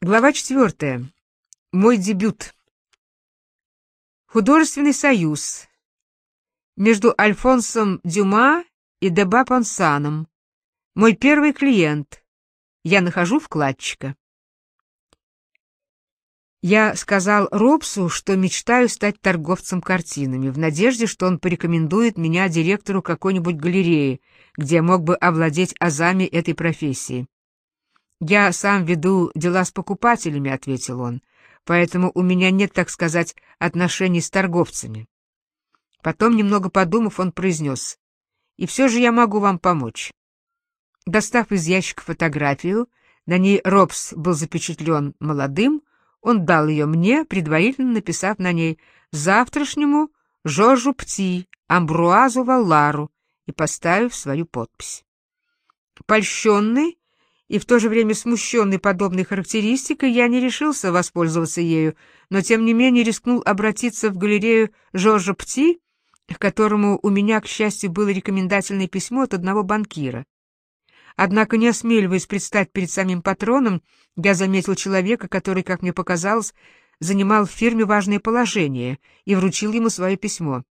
Глава 4. Мой дебют. Художественный союз между Альфонсом Дюма и де Бапансаном. Мой первый клиент. Я нахожу вкладчика. Я сказал Робсу, что мечтаю стать торговцем картинами, в надежде, что он порекомендует меня директору какой-нибудь галереи, где я мог бы овладеть азами этой профессии. «Я сам веду дела с покупателями», — ответил он, «поэтому у меня нет, так сказать, отношений с торговцами». Потом, немного подумав, он произнес: «И все же я могу вам помочь». Достав из ящика фотографию, на ней Робс был запечатлен молодым, он дал ее мне, предварительно написав на ней «Завтрашнему Жоржу Пти, Амбруазу Валлару» и поставив свою подпись. Польщенный и в то же время смущенный подобной характеристикой, я не решился воспользоваться ею, но тем не менее рискнул обратиться в галерею Жоржа Пти, к которому у меня, к счастью, было рекомендательное письмо от одного банкира. Однако, не осмеливаясь предстать перед самим патроном, я заметил человека, который, как мне показалось, занимал в фирме важное положение, и вручил ему свое письмо.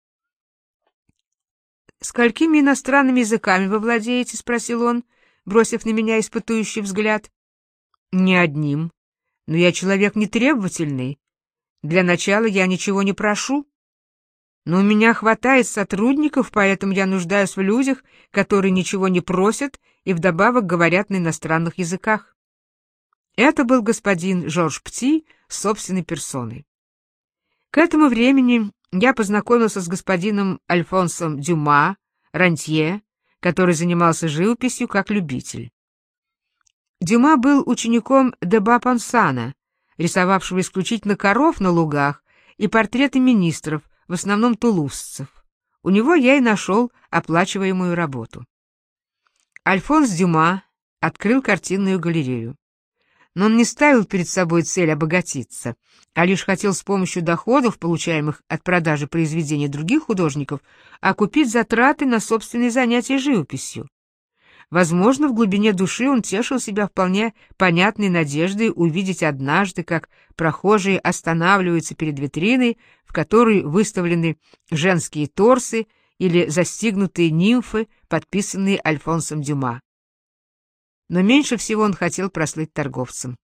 «Сколькими иностранными языками вы владеете?» — спросил он, бросив на меня испытующий взгляд. «Ни одним. Но я человек нетребовательный. Для начала я ничего не прошу. Но у меня хватает сотрудников, поэтому я нуждаюсь в людях, которые ничего не просят и вдобавок говорят на иностранных языках». Это был господин Жорж Пти собственной персоной. К этому времени я познакомился с господином Альфонсом Дюма, рантье, который занимался живописью как любитель. Дюма был учеником де Бапансана, рисовавшего исключительно коров на лугах и портреты министров, в основном тулузцев. У него я и нашел оплачиваемую работу. Альфонс Дюма открыл картинную галерею. Но он не ставил перед собой цель обогатиться, а лишь хотел с помощью доходов, получаемых от продажи произведений других художников, окупить затраты на собственные занятия живописью. Возможно, в глубине души он тешил себя вполне понятной надеждой увидеть однажды, как прохожие останавливаются перед витриной, в которой выставлены женские торсы или застигнутые нимфы, подписанные Альфонсом Дюма. Но меньше всего он хотел прослыть торговцем.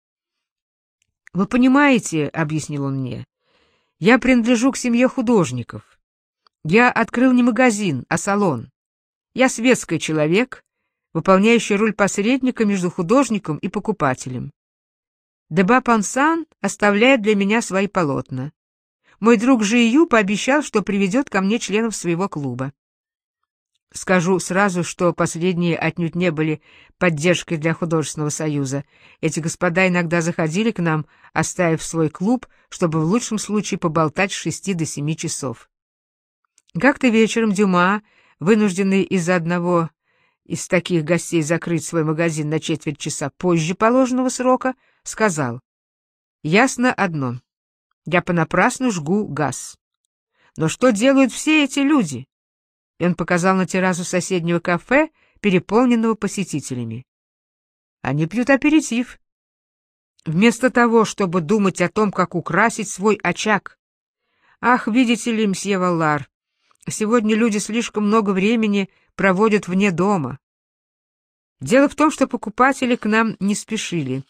«Вы понимаете, — объяснил он мне, — я принадлежу к семье художников. Я открыл не магазин, а салон. Я светский человек, выполняющий роль посредника между художником и покупателем. де Бапансан оставляет для меня свои полотна. Мой друг Жию пообещал, что приведет ко мне членов своего клуба. Скажу сразу, что последние отнюдь не были поддержкой для художественного союза. Эти господа иногда заходили к нам, оставив свой клуб, чтобы в лучшем случае поболтать с 6 до 7 часов. Как-то вечером Дюма, вынужденный из-за одного из таких гостей закрыть свой магазин на четверть часа позже положенного срока, сказал: «Ясно одно. Я понапрасну жгу газ. Но что делают все эти люди?» И он показал на террасу соседнего кафе, переполненного посетителями. Они пьют аперитив. Вместо того, чтобы думать о том, как украсить свой очаг. Ах, видите ли, мсье Валлар, сегодня люди слишком много времени проводят вне дома. Дело в том, что покупатели к нам не спешили.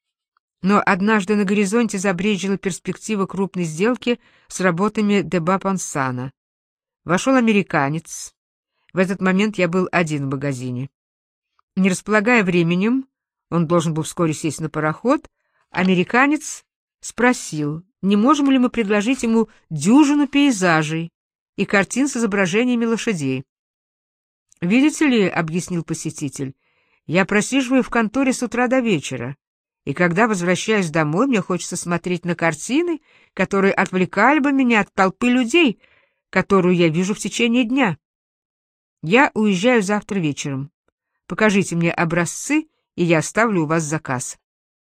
Но однажды на горизонте забрезжила перспектива крупной сделки с работами де Бапансана. Вошел американец. В этот момент я был один в магазине. Не располагая временем, он должен был вскоре сесть на пароход, американец спросил, не можем ли мы предложить ему дюжину пейзажей и картин с изображениями лошадей. «Видите ли, — объяснил посетитель, — я просиживаю в конторе с утра до вечера, и когда возвращаюсь домой, мне хочется смотреть на картины, которые отвлекали бы меня от толпы людей, которую я вижу в течение дня. Я уезжаю завтра вечером. Покажите мне образцы, и я оставлю у вас заказ».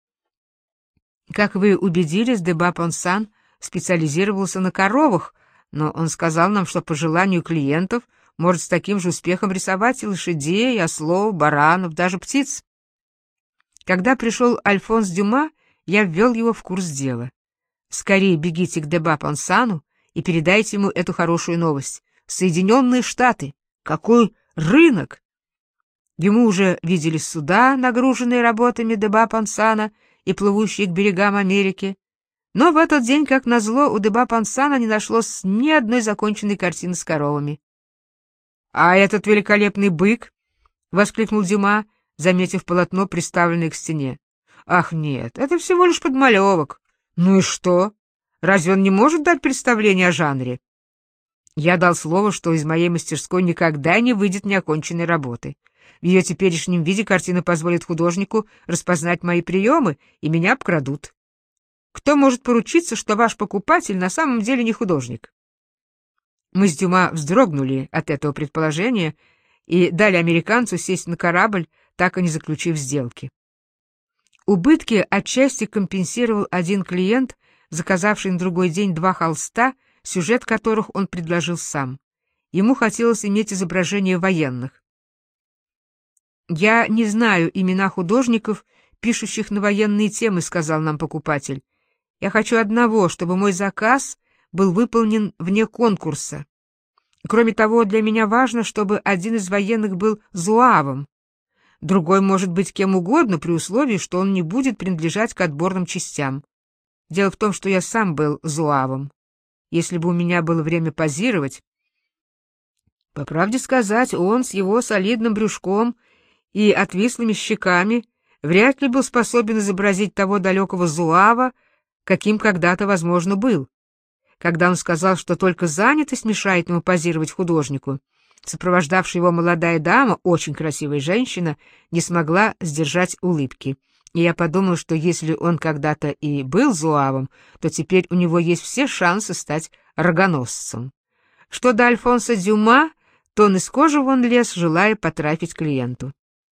Как вы убедились, де Бапансан специализировался на коровах, но он сказал нам, что по желанию клиентов может с таким же успехом рисовать и лошадей, и ослов, баранов, даже птиц. Когда пришел Альфонс Дюма, я ввел его в курс дела. Скорее бегите к Дебапансану и передайте ему эту хорошую новость. Соединенные Штаты! Какой рынок! Ему уже видели суда, нагруженные работами Дебапансана и плывущие к берегам Америки. Но в этот день, как назло, у Дебапансана не нашлось ни одной законченной картины с коровами. — А этот великолепный бык? — воскликнул Дюма, заметив полотно, приставленное к стене. — Ах, нет, это всего лишь подмалевок. Ну и что? Разве он не может дать представление о жанре? Я дал слово, что из моей мастерской никогда не выйдет неоконченной работы. В ее теперешнем виде картина позволит художнику распознать мои приемы, и меня обкрадут. Кто может поручиться, что ваш покупатель на самом деле не художник? Мы с Дюма вздрогнули от этого предположения и дали американцу сесть на корабль, так и не заключив сделки. Убытки отчасти компенсировал один клиент, заказавший на другой день 2 холста, сюжет которых он предложил сам. Ему хотелось иметь изображения военных. «Я не знаю имена художников, пишущих на военные темы», — сказал нам покупатель. «Я хочу одного, чтобы мой заказ был выполнен вне конкурса. Кроме того, для меня важно, чтобы один из военных был зуавом. Другой может быть кем угодно, при условии, что он не будет принадлежать к отборным частям. Дело в том, что я сам был зуавом. Если бы у меня было время позировать...» По правде сказать, он с его солидным брюшком и отвислыми щеками вряд ли был способен изобразить того далекого зуава, каким когда-то, возможно, был. Когда он сказал, что только занятость мешает ему позировать художнику, сопровождавшая его молодая дама, очень красивая женщина, не смогла сдержать улыбки. И я подумал, что если он когда-то и был зуавом, то теперь у него есть все шансы стать рогоносцем. Что до Альфонса Дюма, то он из кожи вон лез, желая потрафить клиенту.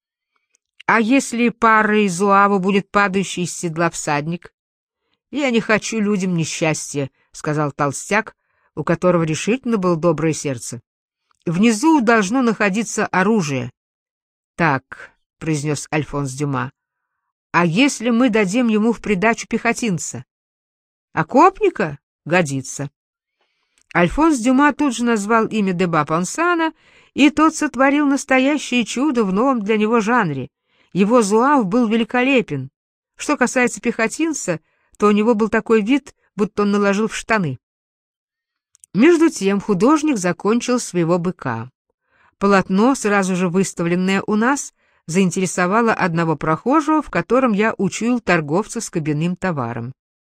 А если парой зуава будет падающий из седла всадник? «Я не хочу людям несчастья», — сказал толстяк, у которого решительно было доброе сердце. «Внизу должно находиться оружие». «Так», — произнес Альфонс Дюма, — «а если мы дадим ему в придачу пехотинца?» «Окопника? Годится». Альфонс Дюма тут же назвал имя Дебапансана, и тот сотворил настоящее чудо в новом для него жанре. Его зуав был великолепен. Что касается пехотинца, то у него был такой вид, будто он наложил в штаны. Между тем художник закончил своего быка. Полотно, сразу же выставленное у нас, заинтересовало одного прохожего, в котором я учуял торговца с кабинным товаром.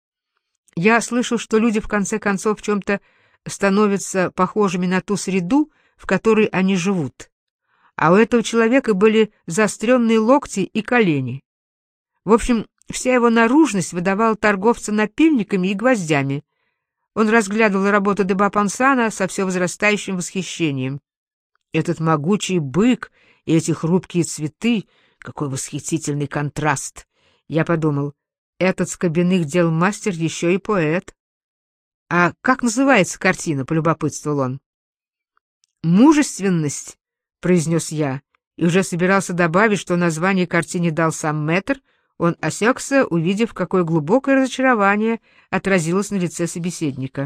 Я слышал, что люди в конце концов в чем-то становятся похожими на ту среду, в которой они живут. А у этого человека были заостренные локти и колени. В общем, вся его наружность выдавала торговца напильниками и гвоздями. Он разглядывал работу Дебапансана со все возрастающим восхищением. Этот могучий бык и эти хрупкие цветы — какой восхитительный контраст! Я подумал, этот с кабинных дел мастер еще и поэт. «А как называется картина?» — полюбопытствовал он. «Мужественность», — произнес я, и уже собирался добавить, что название картине дал сам мэтр. Он осекся, увидев, какое глубокое разочарование отразилось на лице собеседника.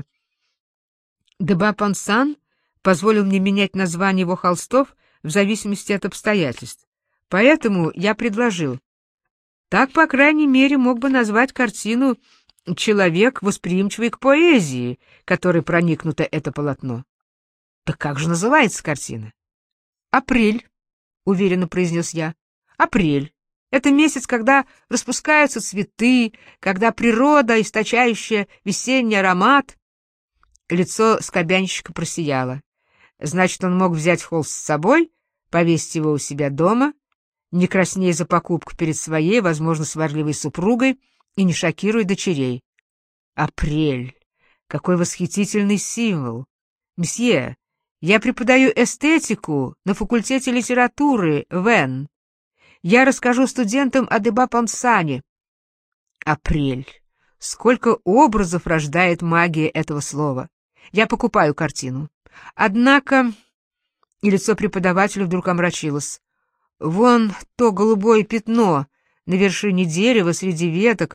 Дебапансан позволил мне менять название его холстов в зависимости от обстоятельств. Поэтому я предложил. Так, по крайней мере, мог бы назвать картину «Человек, восприимчивый к поэзии», которой проникнуто это полотно. Так как же называется картина? «Апрель», — уверенно произнес я. «Апрель. Это месяц, когда распускаются цветы, когда природа, источающая весенний аромат». Лицо скобянщика просияло. Значит, он мог взять холст с собой, повесить его у себя дома, не краснея за покупку перед своей, возможно, сварливой супругой, и не шокируя дочерей. Апрель. Какой восхитительный символ. Мсье, я преподаю эстетику на факультете литературы ВЭН. Я расскажу студентам о Дебапансане. Апрель. Сколько образов рождает магия этого слова. Я покупаю картину. Однако... И лицо преподавателя вдруг омрачилось. Вон то голубое пятно на вершине дерева среди веток.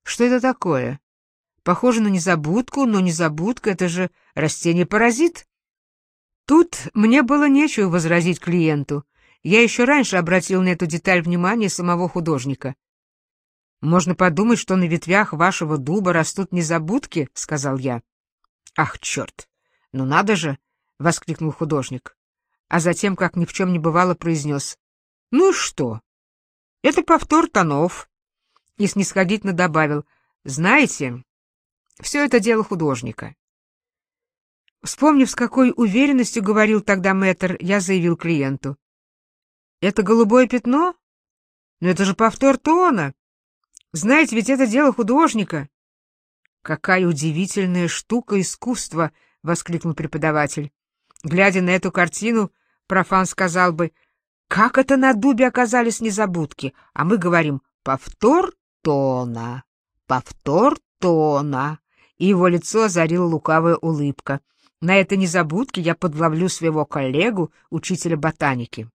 Что это такое? Похоже на незабудку, но незабудка — это же растение-паразит. Тут мне было нечего возразить клиенту. Я еще раньше обратил на эту деталь внимание самого художника. «Можно подумать, что на ветвях вашего дуба растут незабудки», — сказал я. «Ах, черт! Ну надо же!» — воскликнул художник. А затем, как ни в чем не бывало, произнес: «Ну и что? Это повтор тонов». И снисходительно добавил: «Знаете, все это дело художника». Вспомнив, с какой уверенностью говорил тогда мэтр, я заявил клиенту: «Это голубое пятно? Но это же повтор тона. Знаете, ведь это дело художника». «Какая удивительная штука искусства!» — воскликнул преподаватель. Глядя на эту картину, профан сказал бы: «Как это на дубе оказались незабудки?» А мы говорим: «Повтор тона, повтор тона». И его лицо озарила лукавая улыбка. На этой незабудке я подловлю своего коллегу, учителя ботаники.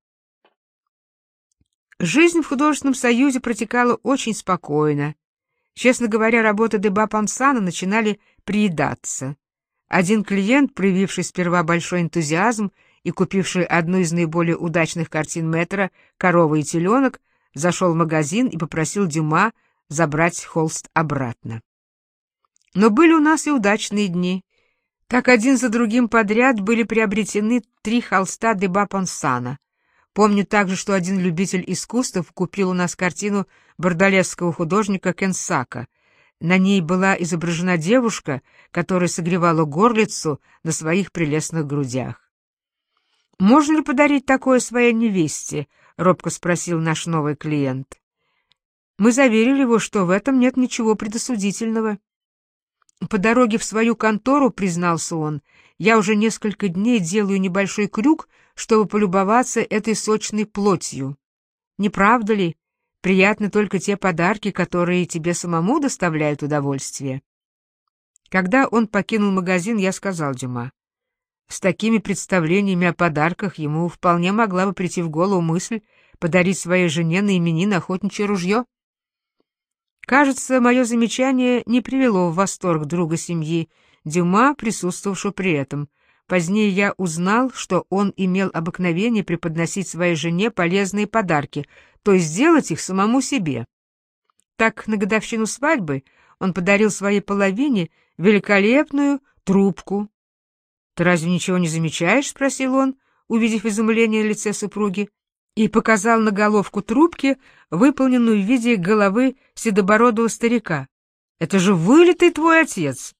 Жизнь в художественном союзе протекала очень спокойно. Честно говоря, работы Деба Пансана начинали приедаться. Один клиент, проявивший сперва большой энтузиазм и купивший одну из наиболее удачных картин мэтра «Корова и теленок», зашел в магазин и попросил Дюма забрать холст обратно. Но были у нас и удачные дни. Так один за другим подряд были приобретены 3 холста Деба Пансана. Помню также, что один любитель искусств купил у нас картину бордалесского художника Кенсака. На ней была изображена девушка, которая согревала горлицу на своих прелестных грудях. «Можно ли подарить такое своей невесте?» — робко спросил наш новый клиент. Мы заверили его, что в этом нет ничего предосудительного. По дороге в свою контору, признался он, я уже несколько дней делаю небольшой крюк, чтобы полюбоваться этой сочной плотью. Не правда ли? Приятны только те подарки, которые тебе самому доставляют удовольствие. Когда он покинул магазин, я сказал Дюма: с такими представлениями о подарках ему вполне могла бы прийти в голову мысль подарить своей жене на именины охотничье ружье. Кажется, мое замечание не привело в восторг друга семьи Дюма, присутствовавшего при этом. Позднее я узнал, что он имел обыкновение преподносить своей жене полезные подарки, то есть делать их самому себе. Так, на годовщину свадьбы он подарил своей половине великолепную трубку. «Ты разве ничего не замечаешь?» — спросил он, увидев изумление на лице супруги, и показал на головку трубки, выполненную в виде головы седобородого старика. «Это же вылитый твой отец!»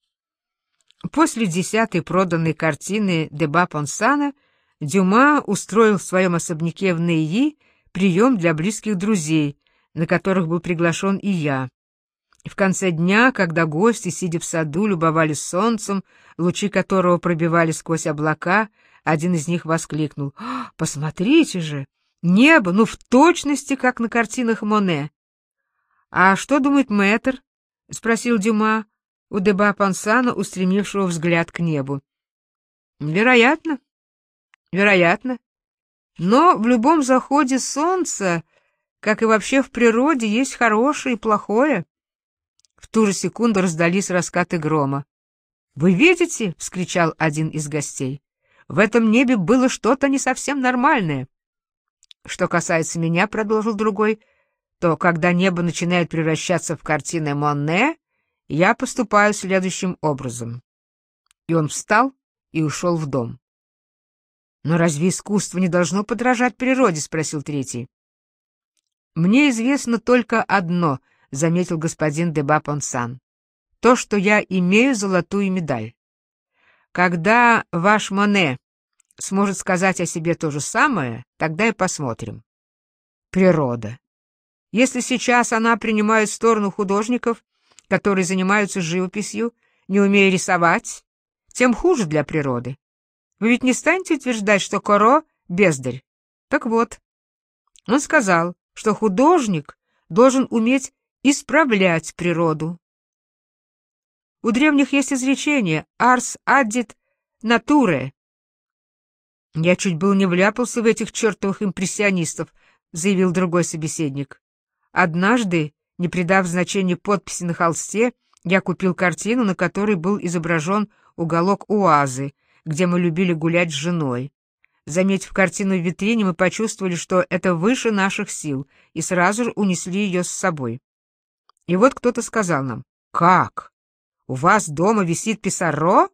После 10-й проданной картины Деба Пансана Дюма устроил в своем особняке в Нейи прием для близких друзей, на которых был приглашен и я. В конце дня, когда гости, сидя в саду, любовались солнцем, лучи которого пробивали сквозь облака, один из них воскликнул: «Посмотрите же! Небо, ну в точности, как на картинах Моне!» «А что думает мэтр?» — спросил Дюма у Деба Пансана, устремившего взгляд к небу. «Вероятно, вероятно. Но в любом заходе солнца, как и вообще в природе, есть хорошее и плохое». В ту же секунду раздались раскаты грома. «Вы видите?» — вскричал один из гостей. «В этом небе было что-то не совсем нормальное». «Что касается меня, — продолжил другой, — то когда небо начинает превращаться в картины Моне, я поступаю следующим образом». И он встал и ушел в дом. «Но разве искусство не должно подражать природе?» — спросил третий. «Мне известно только одно», — заметил господин Деба Пансан, — «то, что я имею золотую медаль. Когда ваш Моне сможет сказать о себе то же самое, тогда и посмотрим. Природа. Если сейчас она принимает сторону художников, которые занимаются живописью, не умея рисовать, тем хуже для природы. Вы ведь не станете утверждать, что Коро — бездарь? Так вот, он сказал, что художник должен уметь исправлять природу. У древних есть изречение «Ars addit naturae». «Я чуть было не вляпался в этих чертовых импрессионистов», — заявил другой собеседник. «Однажды Не придав значения подписи на холсте, я купил картину, на которой был изображен уголок Оазы, где мы любили гулять с женой. Заметив картину в витрине, мы почувствовали, что это выше наших сил, и сразу же унесли ее с собой. И вот кто-то сказал нам: «Как? У вас дома висит Писаро?»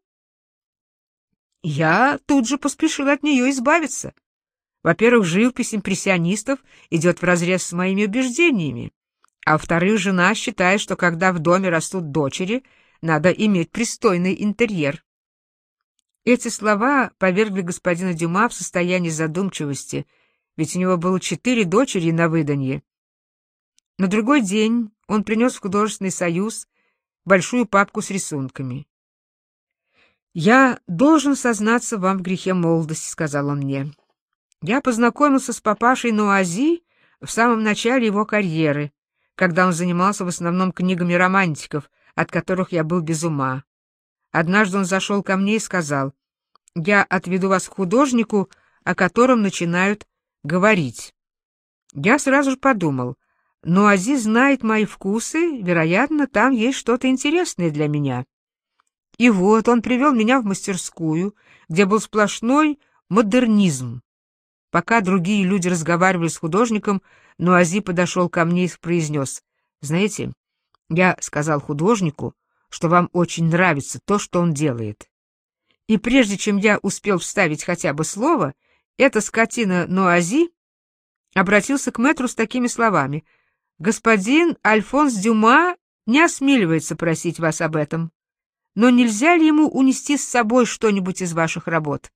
Я тут же поспешил от нее избавиться. Во-первых, живопись импрессионистов идет вразрез с моими убеждениями, а во-вторых, жена считает, что когда в доме растут дочери, надо иметь пристойный интерьер. Эти слова повергли господина Дюма в состояние задумчивости, ведь у него было 4 дочери на выданье. На другой день он принес в художественный союз большую папку с рисунками. «Я должен сознаться вам в грехе молодости», — сказал он мне. «Я познакомился с папашей Нуази в самом начале его карьеры, когда он занимался в основном книгами романтиков, от которых я был без ума. Однажды он зашел ко мне и сказал: «Я отведу вас к художнику, о котором начинают говорить». Я сразу же подумал: Нуази знает мои вкусы, вероятно, там есть что-то интересное для меня. И вот он привел меня в мастерскую, где был сплошной модернизм. Пока другие люди разговаривали с художником, Нуази подошел ко мне и произнес: «Знаете, я сказал художнику, что вам очень нравится то, что он делает». И прежде чем я успел вставить хотя бы слово, эта скотина Нуази обратился к мэтру с такими словами: «Господин Альфонс Дюма не осмеливается просить вас об этом, но нельзя ли ему унести с собой что-нибудь из ваших работ?»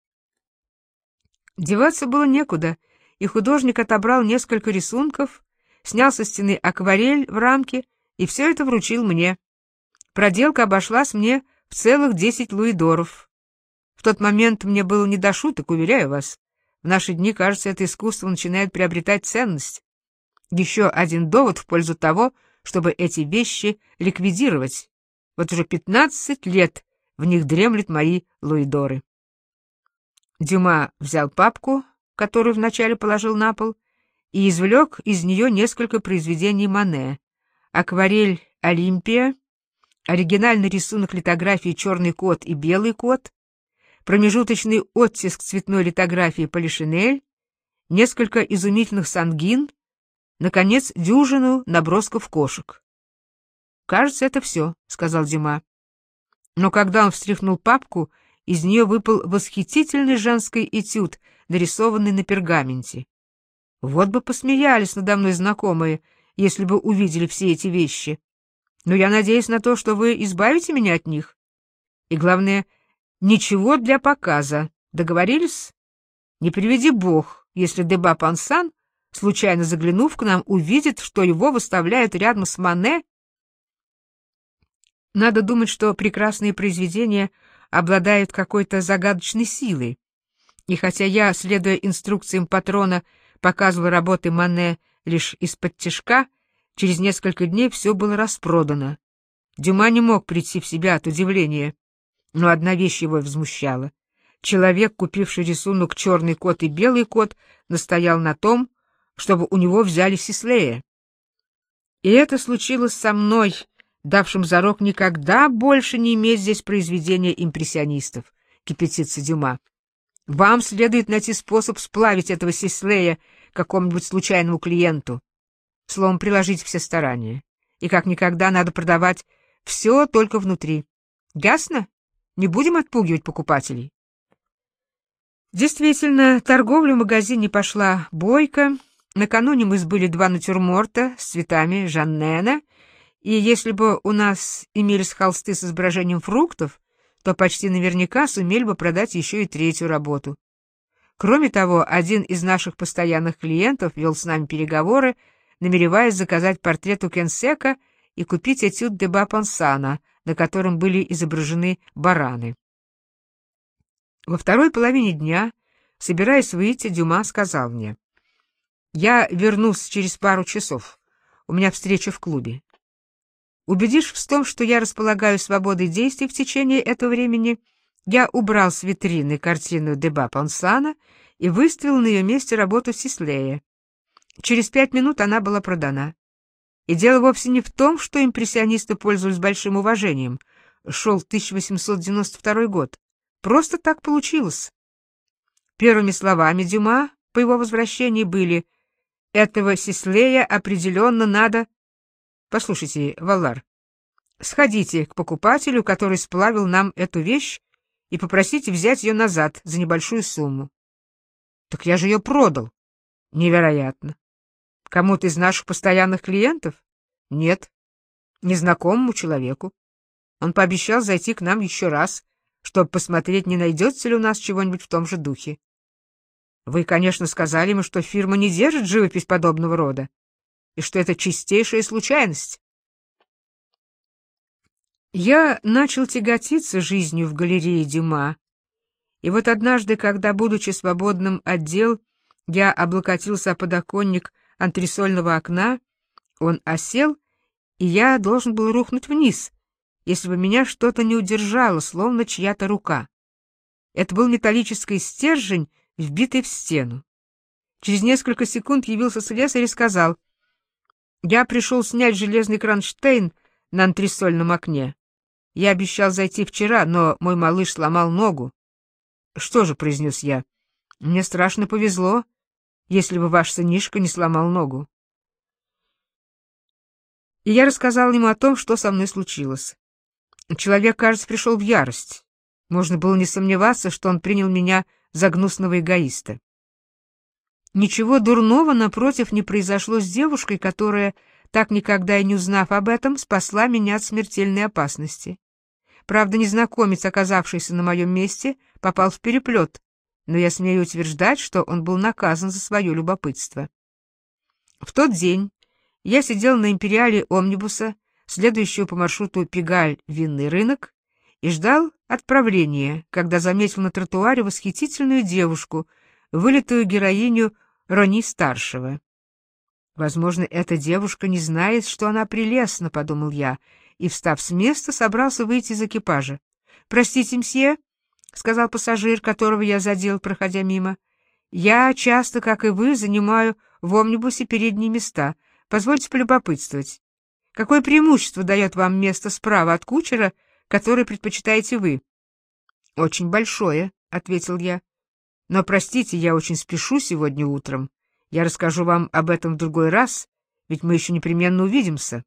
Деваться было некуда, и художник отобрал несколько рисунков, снял со стены акварель в рамке и все это вручил мне. Проделка обошлась мне в целых 10 луидоров. В тот момент мне было не до шуток, уверяю вас. В наши дни, кажется, это искусство начинает приобретать ценность. Еще один довод в пользу того, чтобы эти вещи ликвидировать. Вот уже 15 лет в них дремлют мои луидоры. Дюма взял папку, которую вначале положил на пол, и извлек из нее несколько произведений Мане: акварель «Олимпия», оригинальный рисунок литографии «Черный кот» и «Белый кот», промежуточный оттиск цветной литографии «Полишинель», несколько изумительных сангин, наконец, дюжину набросков кошек. «Кажется, это все», — сказал Дюма. Но когда он встряхнул папку, из нее выпал восхитительный женский этюд, нарисованный на пергаменте. Вот бы посмеялись надо мной знакомые, если бы увидели все эти вещи. Но я надеюсь на то, что вы избавите меня от них. И главное, ничего для показа. Договорились? Не приведи Бог, если Деба Пансан, случайно заглянув к нам, увидит, что его выставляют рядом с Мане. Надо думать, что прекрасные произведения обладают какой-то загадочной силой. И хотя я, следуя инструкциям патрона, показывал работы Мане лишь из-под тишка, через несколько дней все было распродано. Дюма не мог прийти в себя от удивления, но одна вещь его возмущала. Человек, купивший рисунок «Черный кот» и «Белый кот», настоял на том, чтобы у него взяли Сислея. И это случилось со мной, давшим зарок никогда больше не иметь здесь произведения импрессионистов, кипятится Дюма. Вам следует найти способ сплавить этого Сислея какому-нибудь случайному клиенту. Словом, приложить все старания. И как никогда надо продавать все только внутри. Ясно? Не будем отпугивать покупателей. Действительно, торговля в магазине пошла бойко. Накануне мы сбыли 2 натюрморта с цветами Жаннена, и если бы у нас имелись холсты с изображением фруктов, то почти наверняка сумели бы продать еще и 3-ю работу. Кроме того, один из наших постоянных клиентов вел с нами переговоры, намереваясь заказать портрет у Кенсека и купить этюд Деба Пансана, на котором были изображены бараны. Во второй половине дня, собираясь выйти, Дюма сказал мне: «Я вернусь через пару часов. У меня встреча в клубе. Убедившись в том, что я располагаю свободой действий в течение этого времени, я убрал с витрины картину Деба Пансана и выставил на ее месте работу Сислея. Через 5 минут она была продана. И дело вовсе не в том, что импрессионисты пользовались большим уважением. Шел 1892 год. Просто так получилось. Первыми словами Дюма по его возвращении были: «Этого Сислея определенно надо...» Послушайте, Валлар, сходите к покупателю, который сплавил нам эту вещь, и попросите взять ее назад за небольшую сумму. Так я же ее продал. Невероятно. Кому-то из наших постоянных клиентов? Нет. Незнакомому человеку. Он пообещал зайти к нам еще раз, чтобы посмотреть, не найдется ли у нас чего-нибудь в том же духе. Вы, конечно, сказали ему, что фирма не держит живопись подобного рода, и что это чистейшая случайность. Я начал тяготиться жизнью в галерее Дюма, и вот однажды, когда, будучи свободным от дел, я облокотился о подоконник антресольного окна, он осел, и я должен был рухнуть вниз, если бы меня что-то не удержало, словно чья-то рука. Это был металлический стержень, вбитый в стену. Через несколько секунд явился слесарь и сказал: «Я пришел снять железный кронштейн на антресольном окне. Я обещал зайти вчера, но мой малыш сломал ногу». «Что же», — произнес я, — «мне страшно повезло, если бы ваш сынишка не сломал ногу». И я рассказал ему о том, что со мной случилось. Человек, кажется, пришел в ярость. Можно было не сомневаться, что он принял меня за гнусного эгоиста. Ничего дурного, напротив, не произошло с девушкой, которая, так никогда и не узнав об этом, спасла меня от смертельной опасности. Правда, незнакомец, оказавшийся на моем месте, попал в переплет, но я смею утверждать, что он был наказан за свое любопытство. В тот день я сидел на империале омнибуса, следующего по маршруту Пегаль-Винный рынок, и ждал отправления, когда заметил на тротуаре восхитительную девушку, вылитую героиню Рони-старшего. «Возможно, эта девушка не знает, что она прелестна», — подумал я, и, встав с места, собрался выйти из экипажа. «Простите, мсье», — сказал пассажир, которого я задел, проходя мимо, — «я часто, как и вы, занимаю в омнибусе передние места. Позвольте полюбопытствовать. Какое преимущество дает вам место справа от кучера, который предпочитаете вы?» «Очень большое», — ответил я. «Но, простите, я очень спешу сегодня утром. Я расскажу вам об этом в другой раз, ведь мы еще непременно увидимся».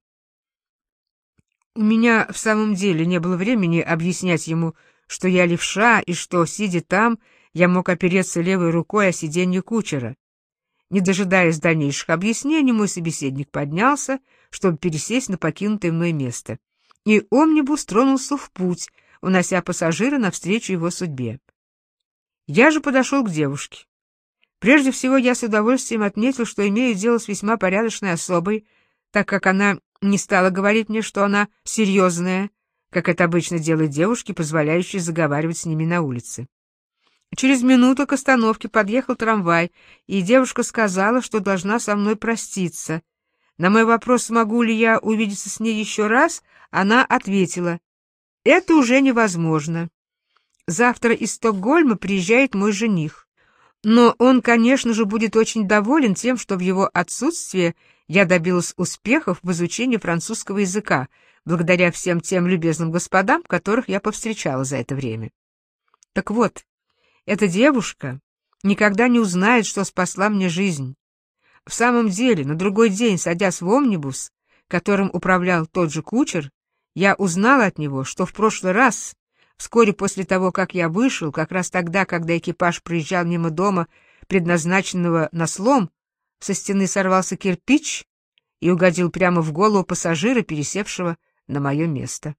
У меня в самом деле не было времени объяснять ему, что я левша и что, сидя там, я мог опереться левой рукой о сиденье кучера. Не дожидаясь дальнейших объяснений, мой собеседник поднялся, чтобы пересесть на покинутое мной место, и омнибус тронулся в путь, унося пассажира навстречу его судьбе. Я же подошел к девушке. Прежде всего, я с удовольствием отметил, что имею дело с весьма порядочной особой, так как она не стала говорить мне, что она серьезная, как это обычно делают девушки, позволяющие заговаривать с ними на улице. Через минуту к остановке подъехал трамвай, и девушка сказала, что должна со мной проститься. На мой вопрос, смогу ли я увидеться с ней еще раз, она ответила: «Это уже невозможно. Завтра из Стокгольма приезжает мой жених. Но он, конечно же, будет очень доволен тем, что в его отсутствие я добилась успехов в изучении французского языка, благодаря всем тем любезным господам, которых я повстречала за это время». Так вот, эта девушка никогда не узнает, что спасла мне жизнь. В самом деле, на другой день, садясь в омнибус, которым управлял тот же кучер, я узнала от него, что в прошлый раз, вскоре после того, как я вышел, как раз тогда, когда экипаж проезжал мимо дома, предназначенного на слом, со стены сорвался кирпич и угодил прямо в голову пассажира, пересевшего на мое место.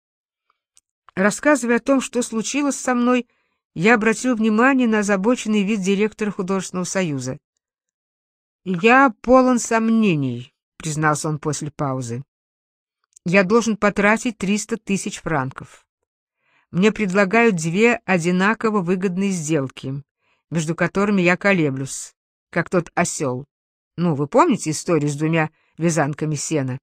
Рассказывая о том, что случилось со мной, я обратил внимание на озабоченный вид директора художественного союза. «Я полон сомнений», — признался он после паузы. «Я должен потратить 300 тысяч франков. Мне предлагают две одинаково выгодные сделки, между которыми я колеблюсь, как тот осел. Ну, вы помните историю с двумя вязанками сена?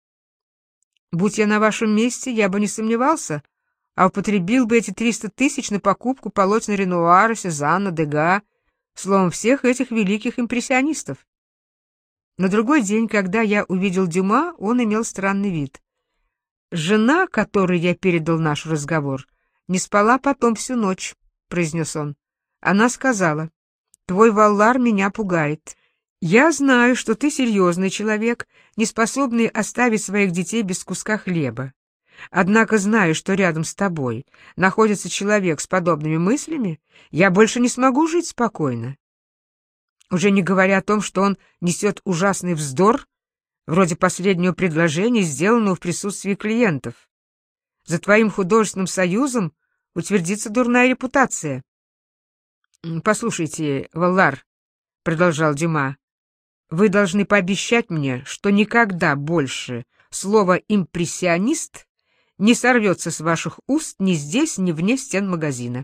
Будь я на вашем месте, я бы не сомневался, а употребил бы эти 300 тысяч на покупку полотен Ренуара, Сезанна, Дега, словом, всех этих великих импрессионистов». На другой день, когда я увидел Дюма, он имел странный вид. «Жена, которой я передал наш разговор, не спала потом всю ночь», — произнес он. «Она сказала: твой Валлар меня пугает. Я знаю, что ты серьезный человек, не способный оставить своих детей без куска хлеба. Однако, зная, что рядом с тобой находится человек с подобными мыслями, я больше не смогу жить спокойно. Уже не говоря о том, что он несет ужасный вздор, вроде последнего предложения, сделанного в присутствии клиентов. За твоим художественным союзом утвердится дурная репутация». «Послушайте, Валлар», — продолжал Дюма, — «вы должны пообещать мне, что никогда больше слово «импрессионист» не сорвется с ваших уст ни здесь, ни вне стен магазина».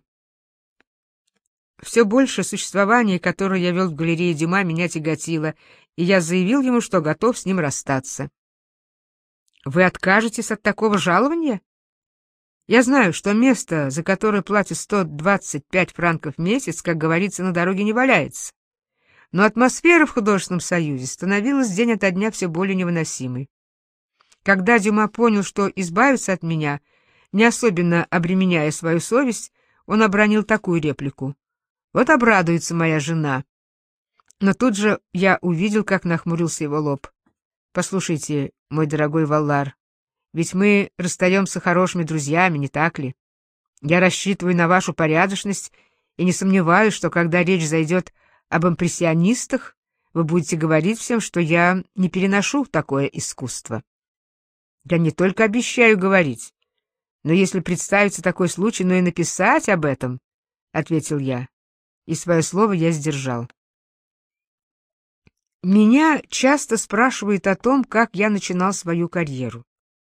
Все больше существование, которое я вел в галерее Дюма, меня тяготило, и я заявил ему, что готов с ним расстаться. «Вы откажетесь от такого жалования? Я знаю, что место, за которое платят 125 франков в месяц, как говорится, на дороге не валяется. Но атмосфера в художественном союзе становилась день ото дня все более невыносимой. Когда Дюма понял, что избавится от меня, не особенно обременяя свою совесть, он обронил такую реплику: «Вот обрадуется моя жена». Но тут же я увидел, как нахмурился его лоб. «Послушайте, мой дорогой Валлар, ведь мы расстаемся хорошими друзьями, не так ли? Я рассчитываю на вашу порядочность и не сомневаюсь, что когда речь зайдет об импрессионистах, вы будете говорить всем, что я не переношу такое искусство». «Я не только обещаю говорить, но если представится такой случай, но и написать об этом», — ответил я, и свое слово я сдержал. Меня часто спрашивают о том, как я начинал свою карьеру.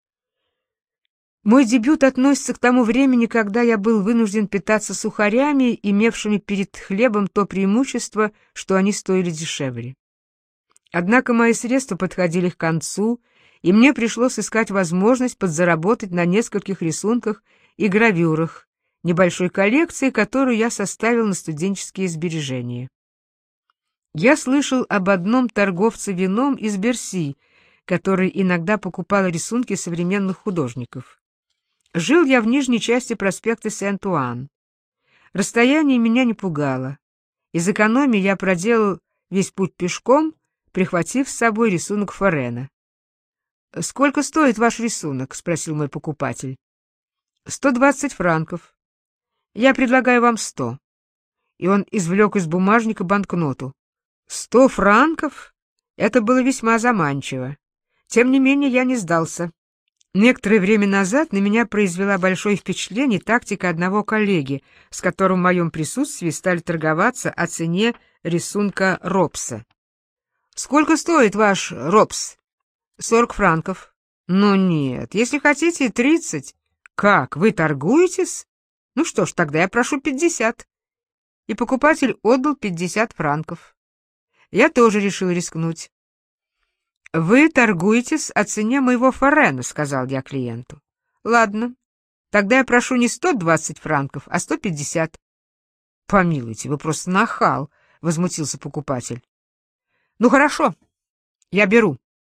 Мой дебют относится к тому времени, когда я был вынужден питаться сухарями, имевшими перед хлебом то преимущество, что они стоили дешевле. Однако мои средства подходили к концу, и мне пришлось искать возможность подзаработать на нескольких рисунках и гравюрах, небольшой коллекции, которую я составил на студенческие сбережения. Я слышал об одном торговце вином из Берси, который иногда покупал рисунки современных художников. Жил я в нижней части проспекта Сент-Уан. Расстояние меня не пугало. Из экономии я проделал весь путь пешком, прихватив с собой рисунок Форена. «Сколько стоит ваш рисунок?» — спросил мой покупатель. 120 франков. Я предлагаю вам 100. И он извлек из бумажника банкноту. 100 франков? Это было весьма заманчиво. Тем не менее, я не сдался. Некоторое время назад на меня произвела большое впечатление тактика одного коллеги, с которым в моем присутствии стали торговаться о цене рисунка Робса. «Сколько стоит ваш Робс?» 40 франков. «Ну нет, если хотите, 30. Как, вы торгуетесь? Ну что ж, тогда я прошу 50». И покупатель отдал 50 франков. Я тоже решил рискнуть. «Вы торгуетесь о цене моего Форена», — сказал я клиенту. «Ладно, тогда я прошу не 120 франков, а 150. «Помилуйте, вы просто нахал», — возмутился покупатель. «Ну хорошо, я беру».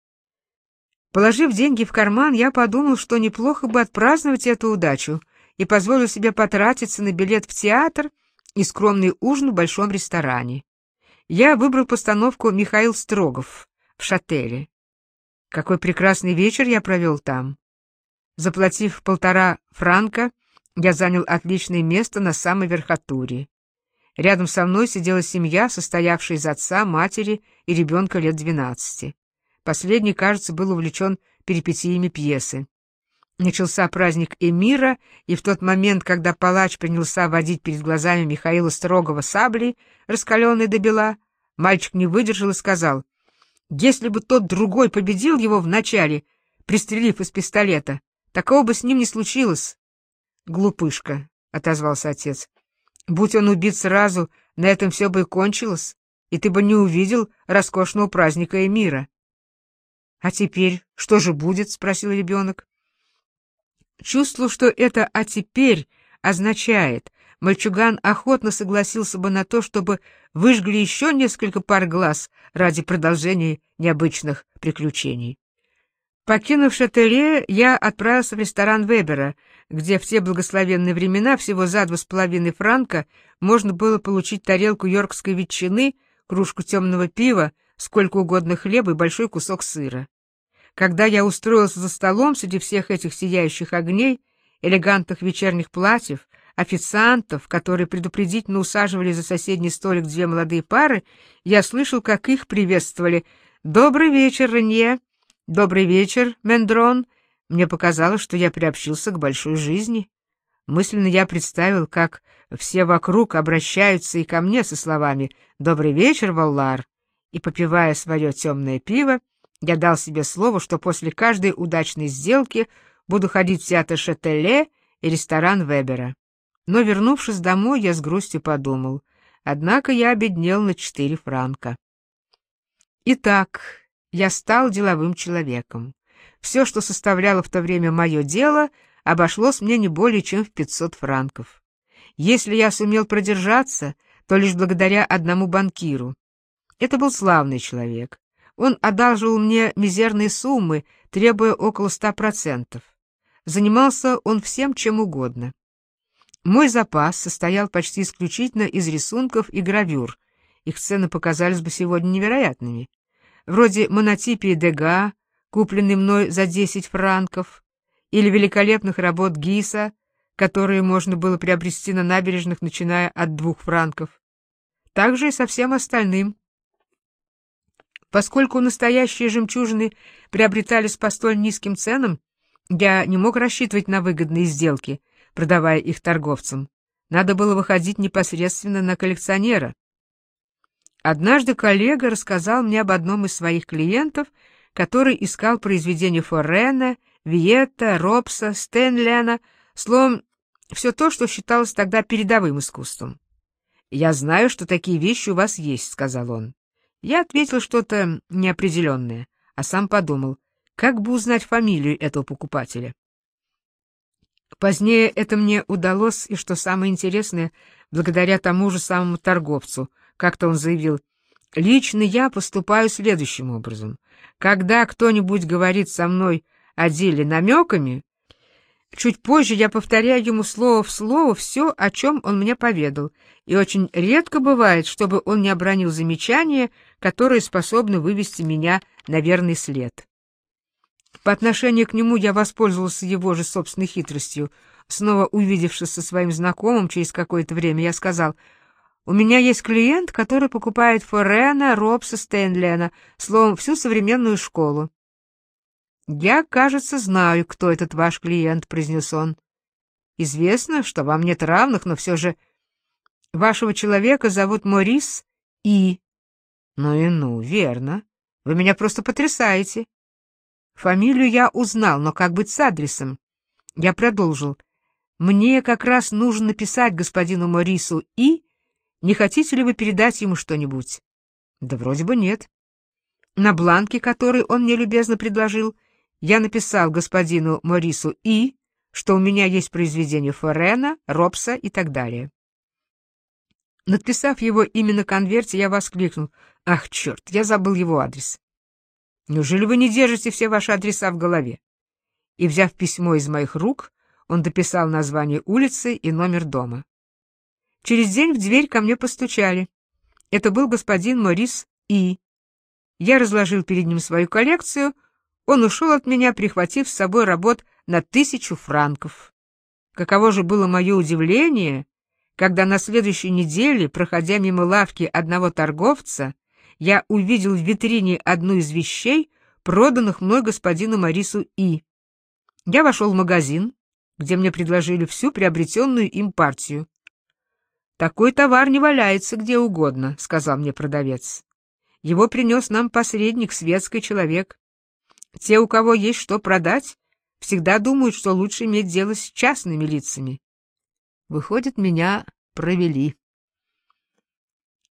Положив деньги в карман, я подумал, что неплохо бы отпраздновать эту удачу, и позволил себе потратиться на билет в театр и скромный ужин в большом ресторане. Я выбрал постановку «Михаил Строгов» в Шателе. Какой прекрасный вечер я провел там. Заплатив 1,5 франка, я занял отличное место на самой верхотуре. Рядом со мной сидела семья, состоявшая из отца, матери и ребенка лет 12. Последний, кажется, был увлечен перипетиями пьесы. Начался праздник Эмира, и в тот момент, когда палач принялся водить перед глазами Михаила Строгова саблей, раскаленной до бела, мальчик не выдержал и сказал: «Если бы тот другой победил его вначале, пристрелив из пистолета, такого бы с ним не случилось». «Глупышка», — отозвался отец, — «будь он убит сразу, на этом все бы и кончилось, и ты бы не увидел роскошного праздника Эмира». «А теперь что же будет?» — спросил ребенок. Чувствовал, что это «а теперь» означает мальчуган охотно согласился бы на то, чтобы выжгли еще несколько пар глаз ради продолжения необычных приключений. Покинув Шателе, я отправился в ресторан Вебера, где в те благословенные времена всего за 2,5 франка можно было получить тарелку йоркской ветчины, кружку темного пива, сколько угодно хлеба и большой кусок сыра. Когда я устроился за столом среди всех этих сияющих огней, элегантных вечерних платьев, официантов, которые предупредительно усаживали за соседний столик две молодые пары, я слышал, как их приветствовали: «Добрый вечер, Ренье! Добрый вечер, Мендрон!» Мне показалось, что я приобщился к большой жизни. Мысленно я представил, как все вокруг обращаются и ко мне со словами «Добрый вечер, Валлар!» И, попивая свое темное пиво, я дал себе слово, что после каждой удачной сделки буду ходить в театр Шателе и ресторан Вебера. Но, вернувшись домой, я с грустью подумал, однако я обеднел на 4 франка. Итак, я стал деловым человеком. Все, что составляло в то время мое дело, обошлось мне не более чем в 500 франков. Если я сумел продержаться, то лишь благодаря одному банкиру. Это был славный человек. Он одалживал мне мизерные суммы, требуя около 100%. Занимался он всем, чем угодно. Мой запас состоял почти исключительно из рисунков и гравюр. Их цены показались бы сегодня невероятными. Вроде монотипии Дега, купленной мной за 10 франков, или великолепных работ Гиса, которые можно было приобрести на набережных, начиная от 2 франков. Также и со всем остальным. Поскольку настоящие жемчужины приобретались по столь низким ценам, я не мог рассчитывать на выгодные сделки, продавая их торговцам. Надо было выходить непосредственно на коллекционера. Однажды коллега рассказал мне об одном из своих клиентов, который искал произведения Форена, Виетта, Робса, Стенлена, словом, все то, что считалось тогда передовым искусством. «Я знаю, что такие вещи у вас есть», — сказал он. Я ответил что-то неопределенное, а сам подумал, как бы узнать фамилию этого покупателя. Позднее это мне удалось, и, что самое интересное, благодаря тому же самому торговцу. Как-то он заявил: «Лично я поступаю следующим образом. Когда кто-нибудь говорит со мной о деле намеками, чуть позже я повторяю ему слово в слово все, о чем он мне поведал, и очень редко бывает, чтобы он не обронил замечания, которые способны вывести меня на верный след». По отношению к нему я воспользовался его же собственной хитростью. Снова увидевшись со своим знакомым через какое-то время, я сказал: «У меня есть клиент, который покупает Форена, Робса, Стенлена, словом, всю современную школу». «Я, кажется, знаю, кто этот ваш клиент», — произнес он. «Известно, что вам нет равных, но все же вашего человека зовут Морис И». «Ну и ну, верно. Вы меня просто потрясаете». Фамилию я узнал, но как быть с адресом? Я продолжил: «Мне как раз нужно написать господину Морису И. Не хотите ли вы передать ему что-нибудь?» «Да вроде бы нет». На бланке, который он мне любезно предложил, я написал господину Морису И., что у меня есть произведения Форена, Робса и так далее. Надписав его имя на конверте, я воскликнул: «Ах, черт, я забыл его адрес». «Неужели вы не держите все ваши адреса в голове?» И, взяв письмо из моих рук, он дописал название улицы и номер дома. Через день в дверь ко мне постучали. Это был господин Морис И. Я разложил перед ним свою коллекцию, он ушел от меня, прихватив с собой работ на 1000 франков. Каково же было мое удивление, когда на следующей неделе, проходя мимо лавки одного торговца, я увидел в витрине одну из вещей, проданных мной господину Морису И. Я вошел в магазин, где мне предложили всю приобретенную им партию. «Такой товар не валяется где угодно», — сказал мне продавец. «Его принес нам посредник, светский человек. Те, у кого есть что продать, всегда думают, что лучше иметь дело с частными лицами». Выходит, меня провели.